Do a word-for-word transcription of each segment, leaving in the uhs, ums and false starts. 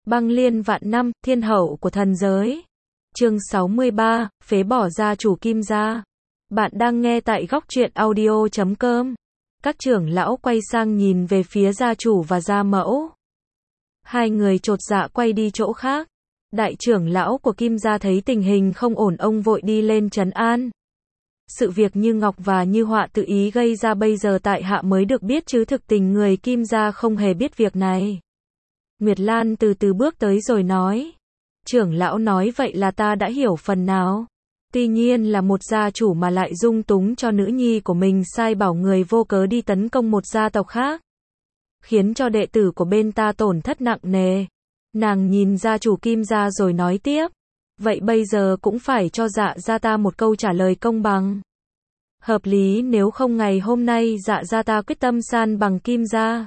Băng liên vạn năm, thiên hậu của thần giới. Chương sáu mươi ba, phế bỏ gia chủ Kim gia. Bạn đang nghe tại góc truyện audio chấm com. Các trưởng lão quay sang nhìn về phía gia chủ và gia mẫu. Hai người chột dạ quay đi chỗ khác. Đại trưởng lão của Kim gia thấy tình hình không ổn, ông vội đi lên trấn an. Sự việc Như Ngọc và Như Họa tự ý gây ra bây giờ tại hạ mới được biết, chứ thực tình người Kim gia không hề biết việc này. Nguyệt Lan từ từ bước tới rồi nói. Trưởng lão nói vậy là ta đã hiểu phần nào. Tuy nhiên là một gia chủ mà lại dung túng cho nữ nhi của mình sai bảo người vô cớ đi tấn công một gia tộc khác, khiến cho đệ tử của bên ta tổn thất nặng nề. Nàng nhìn gia chủ Kim gia rồi nói tiếp. Vậy bây giờ cũng phải cho Dạ gia ta một câu trả lời công bằng, hợp lý, nếu không ngày hôm nay Dạ gia ta quyết tâm san bằng Kim gia.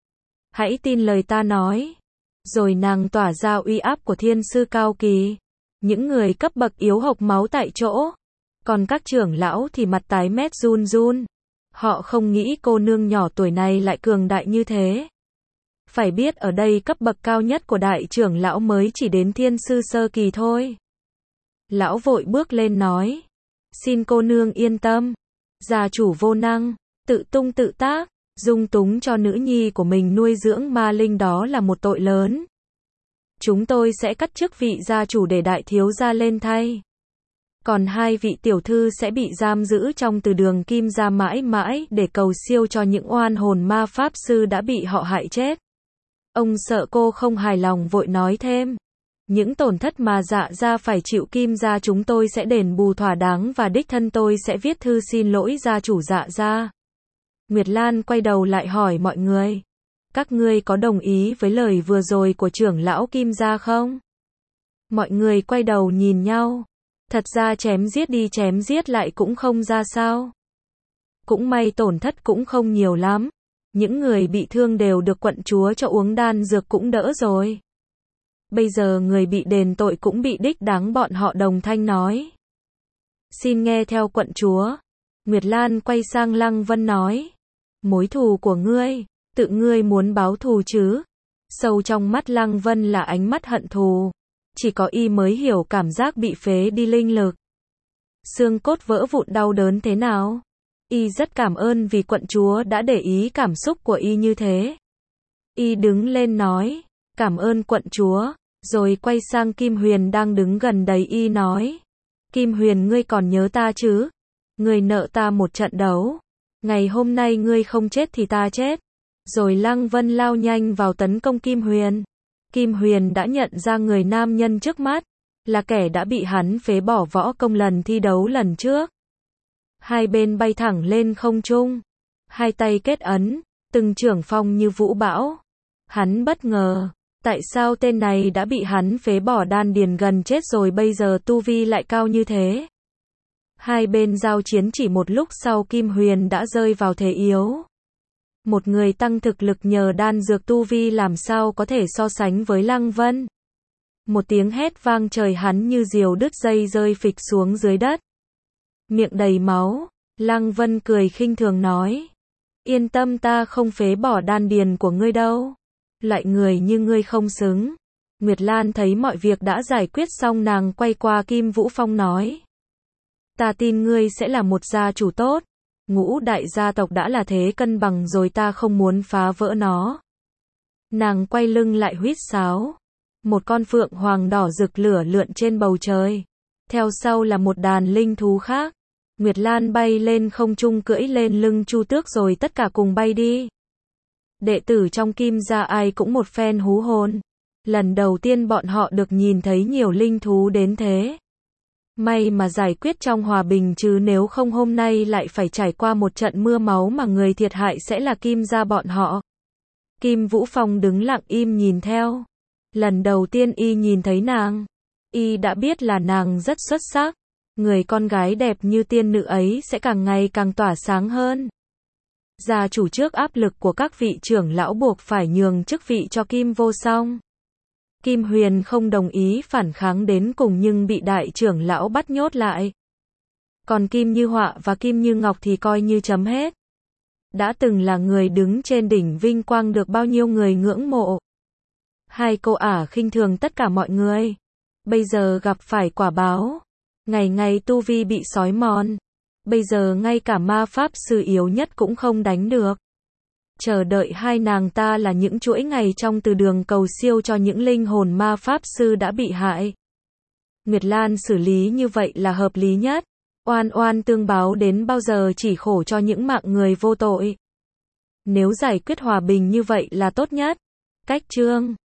Hãy tin lời ta nói. Rồi nàng tỏa ra uy áp của thiên sư cao kỳ. Những người cấp bậc yếu hộc máu tại chỗ. Còn các trưởng lão thì mặt tái mét run run. Họ không nghĩ cô nương nhỏ tuổi này lại cường đại như thế. Phải biết ở đây cấp bậc cao nhất của đại trưởng lão mới chỉ đến thiên sư sơ kỳ thôi. Lão vội bước lên nói. Xin cô nương yên tâm. Gia chủ vô năng, tự tung tự tác, dung túng cho nữ nhi của mình nuôi dưỡng ma linh, đó là một tội lớn. Chúng tôi sẽ cắt chức vị gia chủ để đại thiếu gia lên thay. Còn hai vị tiểu thư sẽ bị giam giữ trong từ đường Kim gia mãi mãi để cầu siêu cho những oan hồn ma pháp sư đã bị họ hại chết. Ông sợ cô không hài lòng vội nói thêm. Những tổn thất mà Dạ gia phải chịu Kim gia chúng tôi sẽ đền bù thỏa đáng, và đích thân tôi sẽ viết thư xin lỗi gia chủ Dạ gia. Nguyệt Lan quay đầu lại hỏi mọi người. Các ngươi có đồng ý với lời vừa rồi của trưởng lão Kim gia không? Mọi người quay đầu nhìn nhau. Thật ra chém giết đi chém giết lại cũng không ra sao. Cũng may tổn thất cũng không nhiều lắm. Những người bị thương đều được quận chúa cho uống đan dược cũng đỡ rồi. Bây giờ người bị đền tội cũng bị đích đáng, bọn họ đồng thanh nói. Xin nghe theo quận chúa. Nguyệt Lan quay sang Lăng Vân nói. Mối thù của ngươi, tự ngươi muốn báo thù chứ? Sâu trong mắt Lăng Vân là ánh mắt hận thù. Chỉ có y mới hiểu cảm giác bị phế đi linh lực, xương cốt vỡ vụn đau đớn thế nào. Y rất cảm ơn vì quận chúa đã để ý cảm xúc của y như thế. Y đứng lên nói. Cảm ơn quận chúa. Rồi quay sang Kim Huyền đang đứng gần đấy, y nói. Kim Huyền, ngươi còn nhớ ta chứ? Ngươi nợ ta một trận đấu. Ngày hôm nay ngươi không chết thì ta chết. Rồi Lăng Vân lao nhanh vào tấn công Kim Huyền. Kim Huyền đã nhận ra người nam nhân trước mắt là kẻ đã bị hắn phế bỏ võ công lần thi đấu lần trước. Hai bên bay thẳng lên không trung, hai tay kết ấn, từng chưởng phong như vũ bão. Hắn bất ngờ, tại sao tên này đã bị hắn phế bỏ đan điền gần chết rồi bây giờ tu vi lại cao như thế. Hai bên giao chiến chỉ một lúc sau, Kim Huyền đã rơi vào thế yếu. Một người tăng thực lực nhờ đan dược tu vi làm sao có thể so sánh với Lăng Vân. Một tiếng hét vang trời, hắn như diều đứt dây rơi phịch xuống dưới đất. Miệng đầy máu, Lăng Vân cười khinh thường nói. Yên tâm, ta không phế bỏ đan điền của ngươi đâu. Loại người như ngươi không xứng. Nguyệt Lan thấy mọi việc đã giải quyết xong, nàng quay qua Kim Vũ Phong nói. Ta tin ngươi sẽ là một gia chủ tốt. Ngũ đại gia tộc đã là thế cân bằng rồi, ta không muốn phá vỡ nó. Nàng quay lưng lại huýt sáo. Một con phượng hoàng đỏ rực lửa lượn trên bầu trời. Theo sau là một đàn linh thú khác. Nguyệt Lan bay lên không trung cưỡi lên lưng Chu Tước rồi tất cả cùng bay đi. Đệ tử trong Kim gia ai cũng một phen hú hồn. Lần đầu tiên bọn họ được nhìn thấy nhiều linh thú đến thế. May mà giải quyết trong hòa bình, chứ nếu không hôm nay lại phải trải qua một trận mưa máu mà người thiệt hại sẽ là Kim gia bọn họ. Kim Vũ Phong đứng lặng im nhìn theo. Lần đầu tiên y nhìn thấy nàng, y đã biết là nàng rất xuất sắc. Người con gái đẹp như tiên nữ ấy sẽ càng ngày càng tỏa sáng hơn. Gia chủ trước áp lực của các vị trưởng lão buộc phải nhường chức vị cho Kim Vô Song. Kim Huyền không đồng ý phản kháng đến cùng nhưng bị đại trưởng lão bắt nhốt lại. Còn Kim Như Họa và Kim Như Ngọc thì coi như chấm hết. Đã từng là người đứng trên đỉnh vinh quang được bao nhiêu người ngưỡng mộ. Hai cô ả khinh thường tất cả mọi người. Bây giờ gặp phải quả báo. Ngày ngày tu vi bị sói mòn. Bây giờ ngay cả ma pháp sư yếu nhất cũng không đánh được. Chờ đợi hai nàng ta là những chuỗi ngày trong từ đường cầu siêu cho những linh hồn ma pháp sư đã bị hại. Nguyệt Lan xử lý như vậy là hợp lý nhất. Oan oan tương báo đến bao giờ chỉ khổ cho những mạng người vô tội. Nếu giải quyết hòa bình như vậy là tốt nhất. Cách chương